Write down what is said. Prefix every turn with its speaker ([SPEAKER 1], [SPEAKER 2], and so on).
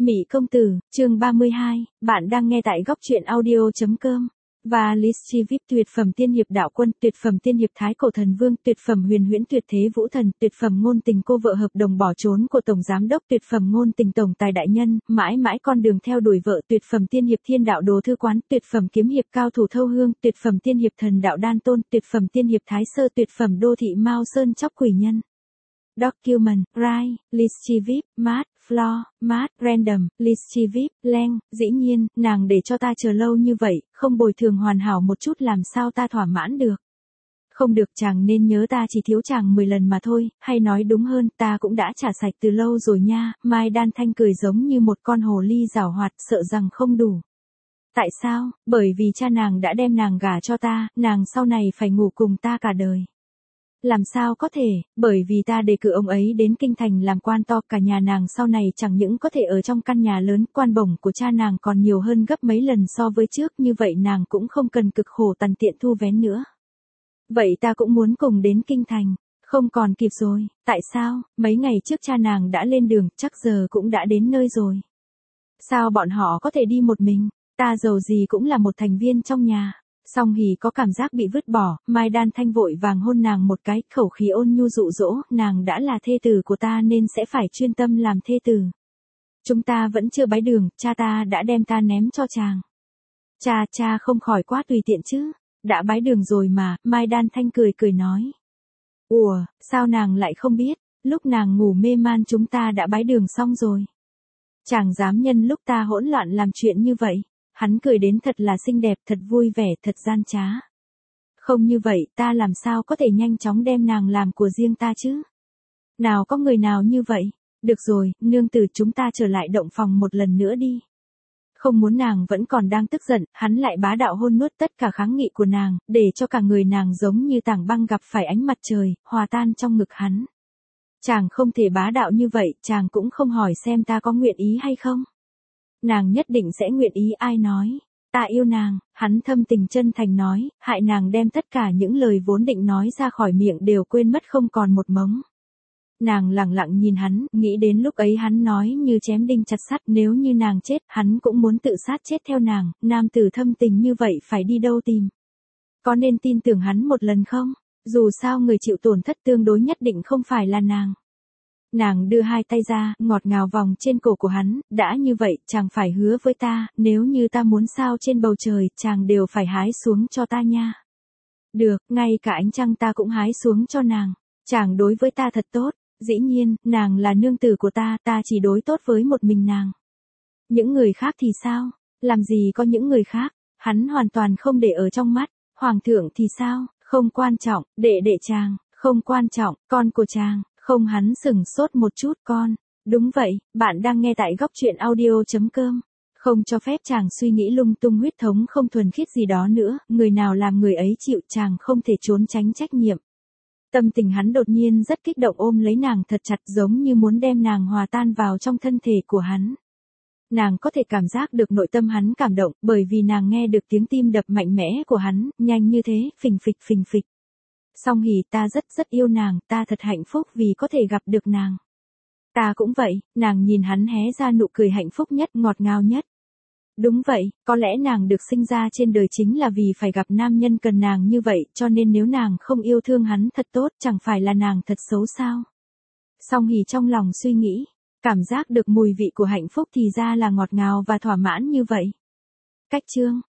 [SPEAKER 1] Mị công tử, chương 32, bạn đang nghe tại góc truyện audio.com. Và Lichi VIP tuyệt phẩm tiên hiệp đạo quân, tuyệt phẩm tiên hiệp thái cổ thần vương, tuyệt phẩm huyền huyễn tuyệt thế vũ thần, tuyệt phẩm ngôn tình cô vợ hợp đồng bỏ trốn của tổng giám đốc, tuyệt phẩm ngôn tình tổng tài đại nhân, mãi mãi con đường theo đuổi vợ, tuyệt phẩm tiên hiệp thiên đạo đồ thư quán, tuyệt phẩm kiếm hiệp cao thủ thâu hương, tuyệt phẩm tiên hiệp thần đạo đan tôn, tuyệt phẩm tiên hiệp thái sơ, tuyệt phẩm đô thị Mao Sơn chóc quỷ nhân. Document, Rai, Lichi VIP, Mát, Floor, Mát, Random, Lichi VIP, Leng, dĩ nhiên, nàng để cho ta chờ lâu như vậy, không bồi thường hoàn hảo một chút làm sao ta thỏa mãn được. Không được, chàng nên nhớ ta chỉ thiếu chàng 10 lần mà thôi, hay nói đúng hơn, ta cũng đã trả sạch từ lâu rồi nha. Mai Đan Thanh cười giống như một con hồ ly giảo hoạt, sợ rằng không đủ. Tại sao? Bởi vì cha nàng đã đem nàng gả cho ta, nàng sau này phải ngủ cùng ta cả đời. Làm sao có thể, bởi vì ta đề cử ông ấy đến kinh thành làm quan to, cả nhà nàng sau này chẳng những có thể ở trong căn nhà lớn, quan bổng của cha nàng còn nhiều hơn gấp mấy lần so với trước, như vậy nàng cũng không cần cực khổ tằn tiện thu vén nữa. Vậy ta cũng muốn cùng đến kinh thành, không còn kịp rồi, tại sao, mấy ngày trước cha nàng đã lên đường, chắc giờ cũng đã đến nơi rồi. Sao bọn họ có thể đi một mình, ta dầu gì cũng là một thành viên trong nhà. Song Hỷ có cảm giác bị vứt bỏ, Mai Đan Thanh vội vàng hôn nàng một cái, khẩu khí ôn nhu dụ dỗ, nàng đã là thê tử của ta nên sẽ phải chuyên tâm làm thê tử. Chúng ta vẫn chưa bái đường, cha ta đã đem ta ném cho chàng. Cha không khỏi quá tùy tiện chứ, đã bái đường rồi mà, Mai Đan Thanh cười cười nói. Ủa, sao nàng lại không biết, lúc nàng ngủ mê man chúng ta đã bái đường xong rồi. Chàng dám nhân lúc ta hỗn loạn làm chuyện như vậy. Hắn cười đến thật là xinh đẹp, thật vui vẻ, thật gian trá. Không như vậy, ta làm sao có thể nhanh chóng đem nàng làm của riêng ta chứ? Nào có người nào như vậy? Được rồi, nương tử chúng ta trở lại động phòng một lần nữa đi. Không muốn nàng vẫn còn đang tức giận, hắn lại bá đạo hôn nuốt tất cả kháng nghị của nàng, để cho cả người nàng giống như tảng băng gặp phải ánh mặt trời, hòa tan trong ngực hắn. Chàng không thể bá đạo như vậy, chàng cũng không hỏi xem ta có nguyện ý hay không. Nàng nhất định sẽ nguyện ý, ai nói. Ta yêu nàng, hắn thâm tình chân thành nói, hại nàng đem tất cả những lời vốn định nói ra khỏi miệng đều quên mất không còn một mống. Nàng lặng lặng nhìn hắn, nghĩ đến lúc ấy hắn nói như chém đinh chặt sắt, nếu như nàng chết, hắn cũng muốn tự sát chết theo nàng, nam tử thâm tình như vậy phải đi đâu tìm. Có nên tin tưởng hắn một lần không? Dù sao người chịu tổn thất tương đối nhất định không phải là nàng. Nàng đưa hai tay ra, ngọt ngào vòng trên cổ của hắn, đã như vậy, chàng phải hứa với ta, nếu như ta muốn sao trên bầu trời, chàng đều phải hái xuống cho ta nha. Được, ngay cả ánh trăng ta cũng hái xuống cho nàng. Chàng đối với ta thật tốt, dĩ nhiên, nàng là nương tử của ta, ta chỉ đối tốt với một mình nàng. Những người khác thì sao? Làm gì có những người khác? Hắn hoàn toàn không để ở trong mắt. Hoàng thượng thì sao? Không quan trọng, đệ chàng, không quan trọng, con của chàng. Không, hắn sửng sốt một chút, con. Đúng vậy, bạn đang nghe tại góc truyện audio.com. Không cho phép chàng suy nghĩ lung tung, huyết thống không thuần khiết gì đó nữa, người nào làm người ấy chịu, chàng không thể trốn tránh trách nhiệm. Tâm tình hắn đột nhiên rất kích động, ôm lấy nàng thật chặt giống như muốn đem nàng hòa tan vào trong thân thể của hắn. Nàng có thể cảm giác được nội tâm hắn cảm động, bởi vì nàng nghe được tiếng tim đập mạnh mẽ của hắn, nhanh như thế, phình phịch. Song Hỷ, ta rất yêu nàng, ta thật hạnh phúc vì có thể gặp được nàng. Ta cũng vậy, nàng nhìn hắn hé ra nụ cười hạnh phúc nhất, ngọt ngào nhất. Đúng vậy, có lẽ nàng được sinh ra trên đời chính là vì phải gặp nam nhân cần nàng như vậy, cho nên nếu nàng không yêu thương hắn thật tốt, chẳng phải là nàng thật xấu sao. Song Hỷ trong lòng suy nghĩ, cảm giác được mùi vị của hạnh phúc thì ra là ngọt ngào và thỏa mãn như vậy. Cách chương